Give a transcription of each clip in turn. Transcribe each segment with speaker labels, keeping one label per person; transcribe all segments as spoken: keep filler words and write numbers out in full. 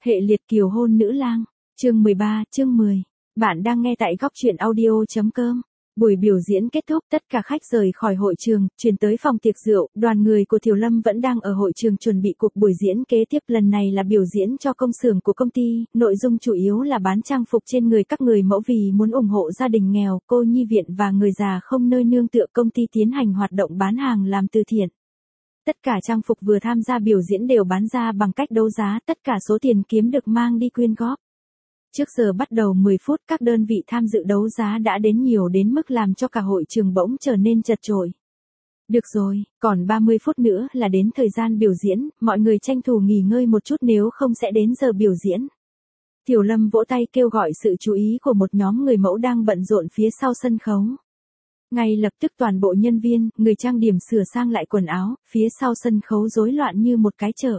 Speaker 1: Hệ liệt kiều hôn nữ lang, chương mười ba, chương mười. Bạn đang nghe tại góc truyện audio chấm com. Buổi biểu diễn kết thúc, tất cả khách rời khỏi hội trường, chuyển tới phòng tiệc rượu, đoàn người của Thiều Lâm vẫn đang ở hội trường chuẩn bị cuộc buổi diễn kế tiếp, lần này là biểu diễn cho công xưởng của công ty, nội dung chủ yếu là bán trang phục trên người các người mẫu vì muốn ủng hộ gia đình nghèo, cô nhi viện và người già không nơi nương tựa. Công ty tiến hành hoạt động bán hàng làm từ thiện. Tất cả trang phục vừa tham gia biểu diễn đều bán ra bằng cách đấu giá, tất cả số tiền kiếm được mang đi quyên góp. Trước giờ bắt đầu mười phút, các đơn vị tham dự đấu giá đã đến nhiều đến mức làm cho cả hội trường bỗng trở nên chật chội. Được rồi, còn ba mươi phút nữa là đến thời gian biểu diễn, mọi người tranh thủ nghỉ ngơi một chút nếu không sẽ đến giờ biểu diễn. Thiều Lâm vỗ tay kêu gọi sự chú ý của một nhóm người mẫu đang bận rộn phía sau sân khấu. Ngay lập tức toàn bộ nhân viên, người trang điểm sửa sang lại quần áo, phía sau sân khấu rối loạn như một cái chợ.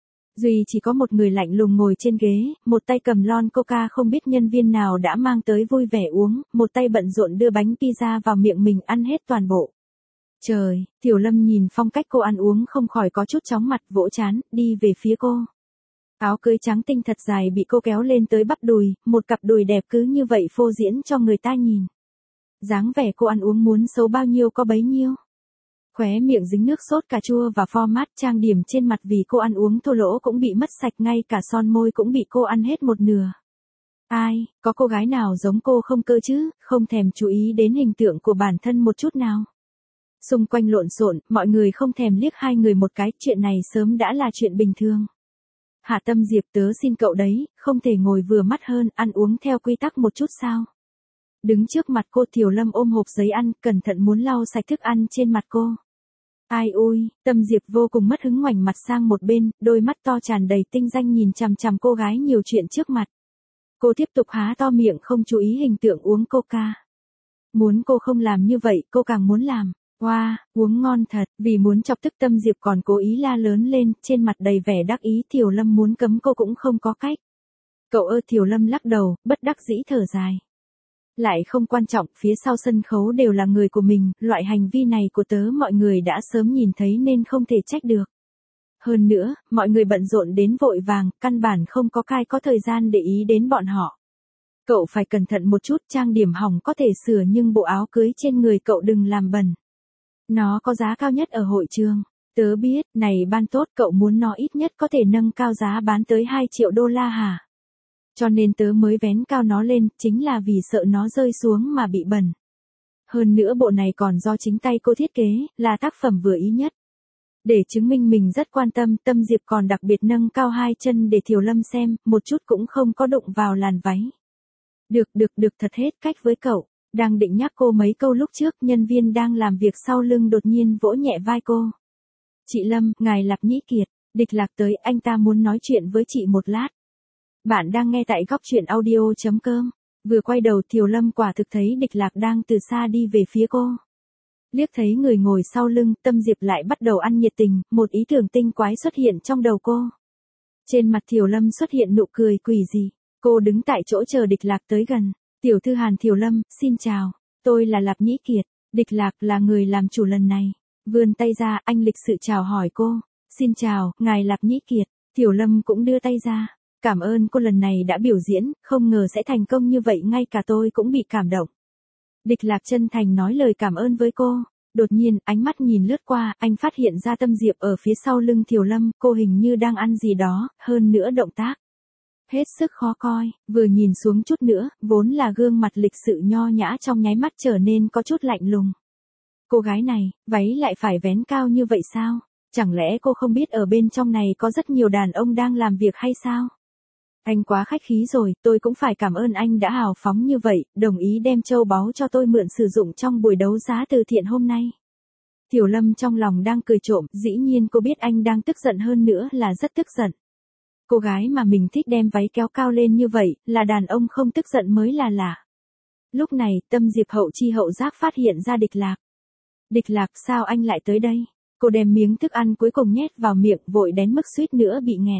Speaker 1: Duy chỉ có một người lạnh lùng ngồi trên ghế, một tay cầm lon coca không biết nhân viên nào đã mang tới vui vẻ uống, một tay bận rộn đưa bánh pizza vào miệng mình ăn hết toàn bộ. Trời, Thiều Lâm nhìn phong cách cô ăn uống không khỏi có chút chóng mặt, vỗ trán, đi về phía cô. Áo cưới trắng tinh thật dài bị cô kéo lên tới bắp đùi, một cặp đùi đẹp cứ như vậy phô diễn cho người ta nhìn. Dáng vẻ cô ăn uống muốn xấu bao nhiêu có bấy nhiêu. Khóe miệng dính nước sốt cà chua và format, trang điểm trên mặt vì cô ăn uống thô lỗ cũng bị mất sạch, ngay cả son môi cũng bị cô ăn hết một nửa. Ai, có cô gái nào giống cô không cơ chứ, không thèm chú ý đến hình tượng của bản thân một chút nào. Xung quanh lộn xộn, mọi người không thèm liếc hai người một cái, chuyện này sớm đã là chuyện bình thường. Hạ Tâm Diệp, tớ xin cậu đấy, không thể ngồi vừa mắt hơn, ăn uống theo quy tắc một chút sao? Đứng trước mặt cô, Thiều Lâm ôm hộp giấy ăn, cẩn thận muốn lau sạch thức ăn trên mặt cô. Ai ôi, Tâm Diệp vô cùng mất hứng ngoảnh mặt sang một bên, đôi mắt to tràn đầy tinh danh nhìn chằm chằm cô gái nhiều chuyện trước mặt. Cô tiếp tục há to miệng không chú ý hình tượng uống coca. Muốn cô không làm như vậy, cô càng muốn làm. Wow, uống ngon thật, vì muốn chọc tức Tâm Diệp còn cố ý la lớn lên, trên mặt đầy vẻ đắc ý. Thiều Lâm muốn cấm cô cũng không có cách. Cậu ơ, Thiều Lâm lắc đầu, bất đắc dĩ thở dài. Lại không quan trọng, phía sau sân khấu đều là người của mình, loại hành vi này của tớ mọi người đã sớm nhìn thấy nên không thể trách được. Hơn nữa, mọi người bận rộn đến vội vàng, căn bản không có ai có thời gian để ý đến bọn họ. Cậu phải cẩn thận một chút, trang điểm hỏng có thể sửa nhưng bộ áo cưới trên người cậu đừng làm bẩn. Nó có giá cao nhất ở hội trường. Tớ biết, này ban tốt, cậu muốn nó ít nhất có thể nâng cao giá bán tới hai triệu đô la hả? Cho nên tớ mới vén cao nó lên, chính là vì sợ nó rơi xuống mà bị bẩn. Hơn nữa bộ này còn do chính tay cô thiết kế, là tác phẩm vừa ý nhất. Để chứng minh mình rất quan tâm, Tâm Diệp còn đặc biệt nâng cao hai chân để Thiều Lâm xem, một chút cũng không có đụng vào làn váy. Được được được, thật hết cách với cậu. Đang định nhắc cô mấy câu lúc trước, nhân viên đang làm việc sau lưng đột nhiên vỗ nhẹ vai cô. Chị Lâm, ngài Lạp Nhĩ Kiệt, Địch Lạc tới, anh ta muốn nói chuyện với chị một lát. Bạn đang nghe tại góc truyện audio chấm com. Vừa quay đầu, Thiều Lâm quả thực thấy Địch Lạc đang từ xa đi về phía cô. Liếc thấy người ngồi sau lưng, Tâm Diệp lại bắt đầu ăn nhiệt tình, một ý tưởng tinh quái xuất hiện trong đầu cô. Trên mặt Thiều Lâm xuất hiện nụ cười quỷ dị, cô đứng tại chỗ chờ Địch Lạc tới gần. Tiểu thư Hàn Thiều Lâm, xin chào, tôi là Lạp Nhĩ Kiệt, Địch Lạc là người làm chủ lần này. Vươn tay ra, anh lịch sự chào hỏi cô. Xin chào, ngài Lạp Nhĩ Kiệt. Thiều Lâm cũng đưa tay ra. Cảm ơn cô lần này đã biểu diễn, không ngờ sẽ thành công như vậy, ngay cả tôi cũng bị cảm động. Địch Lạc chân thành nói lời cảm ơn với cô. Đột nhiên, ánh mắt nhìn lướt qua, anh phát hiện ra Tâm Diệp ở phía sau lưng Thiều Lâm, cô hình như đang ăn gì đó, hơn nữa động tác hết sức khó coi, vừa nhìn xuống chút nữa, vốn là gương mặt lịch sự nho nhã trong nháy mắt trở nên có chút lạnh lùng. Cô gái này, váy lại phải vén cao như vậy sao? Chẳng lẽ cô không biết ở bên trong này có rất nhiều đàn ông đang làm việc hay sao? Anh quá khách khí rồi, tôi cũng phải cảm ơn anh đã hào phóng như vậy, đồng ý đem châu báu cho tôi mượn sử dụng trong buổi đấu giá từ thiện hôm nay. Thiều Lâm trong lòng đang cười trộm, dĩ nhiên cô biết anh đang tức giận, hơn nữa là rất tức giận. Cô gái mà mình thích đem váy kéo cao lên như vậy, là đàn ông không tức giận mới là lạ. Lúc này, Tâm Diệp hậu chi hậu giác phát hiện ra Địch Lạc. Địch Lạc, sao anh lại tới đây? Cô đem miếng thức ăn cuối cùng nhét vào miệng, vội đến mức suýt nữa bị nghẹn.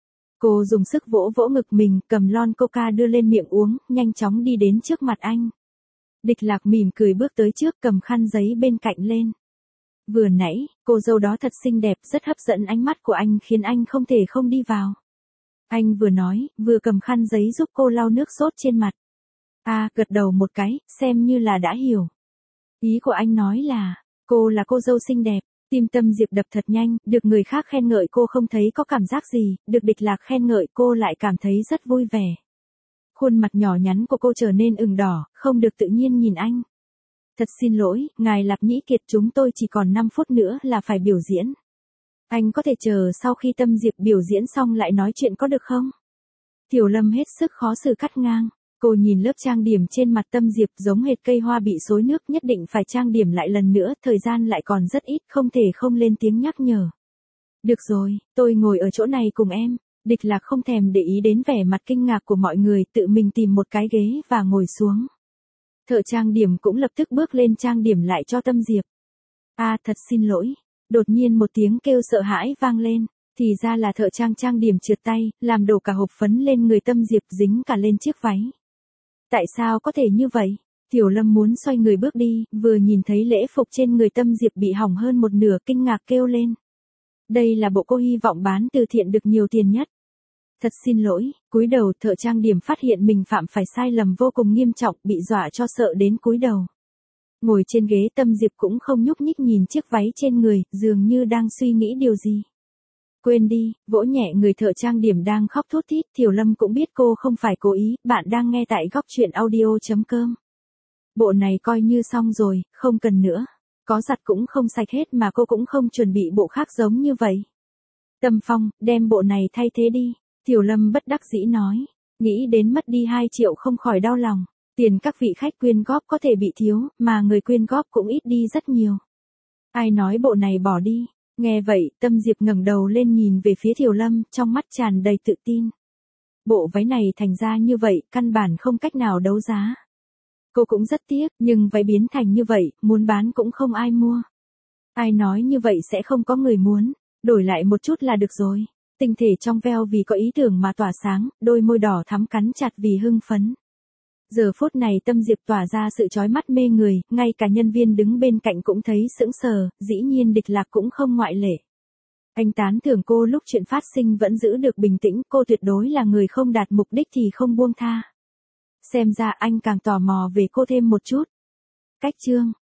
Speaker 1: Cô dùng sức vỗ vỗ ngực mình, cầm lon coca đưa lên miệng uống, nhanh chóng đi đến trước mặt anh. Địch Lạc mỉm cười bước tới trước, cầm khăn giấy bên cạnh lên. Vừa nãy, cô dâu đó thật xinh đẹp, rất hấp dẫn ánh mắt của anh khiến anh không thể không đi vào. Anh vừa nói, vừa cầm khăn giấy giúp cô lau nước sốt trên mặt. À, gật đầu một cái, xem như là đã hiểu. Ý của anh nói là, cô là cô dâu xinh đẹp. Tim Tâm Diệp đập thật nhanh, được người khác khen ngợi cô không thấy có cảm giác gì, được địch lạc khen ngợi cô lại cảm thấy rất vui vẻ. Khuôn mặt nhỏ nhắn của cô trở nên ửng đỏ, không được tự nhiên nhìn anh. Thật xin lỗi, ngài Lạp Nhĩ Kiệt, chúng tôi chỉ còn năm phút nữa là phải biểu diễn. Anh có thể chờ sau khi Tâm Diệp biểu diễn xong lại nói chuyện có được không? Tiểu Lâm hết sức khó xử cắt ngang. Cô nhìn lớp trang điểm trên mặt Tâm Diệp giống hệt cây hoa bị xối nước, nhất định phải trang điểm lại lần nữa, thời gian lại còn rất ít, không thể không lên tiếng nhắc nhở. Được rồi, tôi ngồi ở chỗ này cùng em. Địch Lạc không thèm để ý đến vẻ mặt kinh ngạc của mọi người, tự mình tìm một cái ghế và ngồi xuống. Thợ trang điểm cũng lập tức bước lên trang điểm lại cho Tâm Diệp. À, thật xin lỗi. Đột nhiên một tiếng kêu sợ hãi vang lên. Thì ra là thợ trang trang điểm trượt tay, làm đổ cả hộp phấn lên người Tâm Diệp, dính cả lên chiếc váy. Tại sao có thể như vậy? Tiểu Lâm muốn xoay người bước đi, vừa nhìn thấy lễ phục trên người Tâm Diệp bị hỏng hơn một nửa, kinh ngạc kêu lên. Đây là bộ cô hy vọng bán từ thiện được nhiều tiền nhất. Thật xin lỗi, cúi đầu. Thợ trang điểm phát hiện mình phạm phải sai lầm vô cùng nghiêm trọng, bị dọa cho sợ đến cúi đầu. Ngồi trên ghế, Tâm Diệp cũng không nhúc nhích nhìn chiếc váy trên người, dường như đang suy nghĩ điều gì. Quên đi, vỗ nhẹ người thợ trang điểm đang khóc thút thít. Tiểu Lâm cũng biết cô không phải cố ý. Bạn đang nghe tại góc truyện audio chấm com. Bộ này coi như xong rồi, không cần nữa. Có giặt cũng không sạch hết mà cô cũng không chuẩn bị bộ khác giống như vậy. Tâm Phong, đem bộ này thay thế đi. Tiểu Lâm bất đắc dĩ nói. Nghĩ đến mất đi hai triệu không khỏi đau lòng. Tiền các vị khách quyên góp có thể bị thiếu, mà người quyên góp cũng ít đi rất nhiều. Ai nói bộ này bỏ đi? Nghe vậy, Tâm Diệp ngẩng đầu lên nhìn về phía Tiểu Lâm, trong mắt tràn đầy tự tin. Bộ váy này thành ra như vậy, căn bản không cách nào đấu giá. Cô cũng rất tiếc, nhưng váy biến thành như vậy, muốn bán cũng không ai mua. Ai nói như vậy sẽ không có người muốn, đổi lại một chút là được rồi. Tinh thể trong veo vì có ý tưởng mà tỏa sáng, đôi môi đỏ thắm cắn chặt vì hưng phấn. Giờ phút này Tâm Diệp tỏa ra sự chói mắt mê người, ngay cả nhân viên đứng bên cạnh cũng thấy sững sờ, dĩ nhiên Địch Lạc cũng không ngoại lệ. Anh tán thưởng cô lúc chuyện phát sinh vẫn giữ được bình tĩnh, cô tuyệt đối là người không đạt mục đích thì không buông tha. Xem ra anh càng tò mò về cô thêm một chút. Cách chương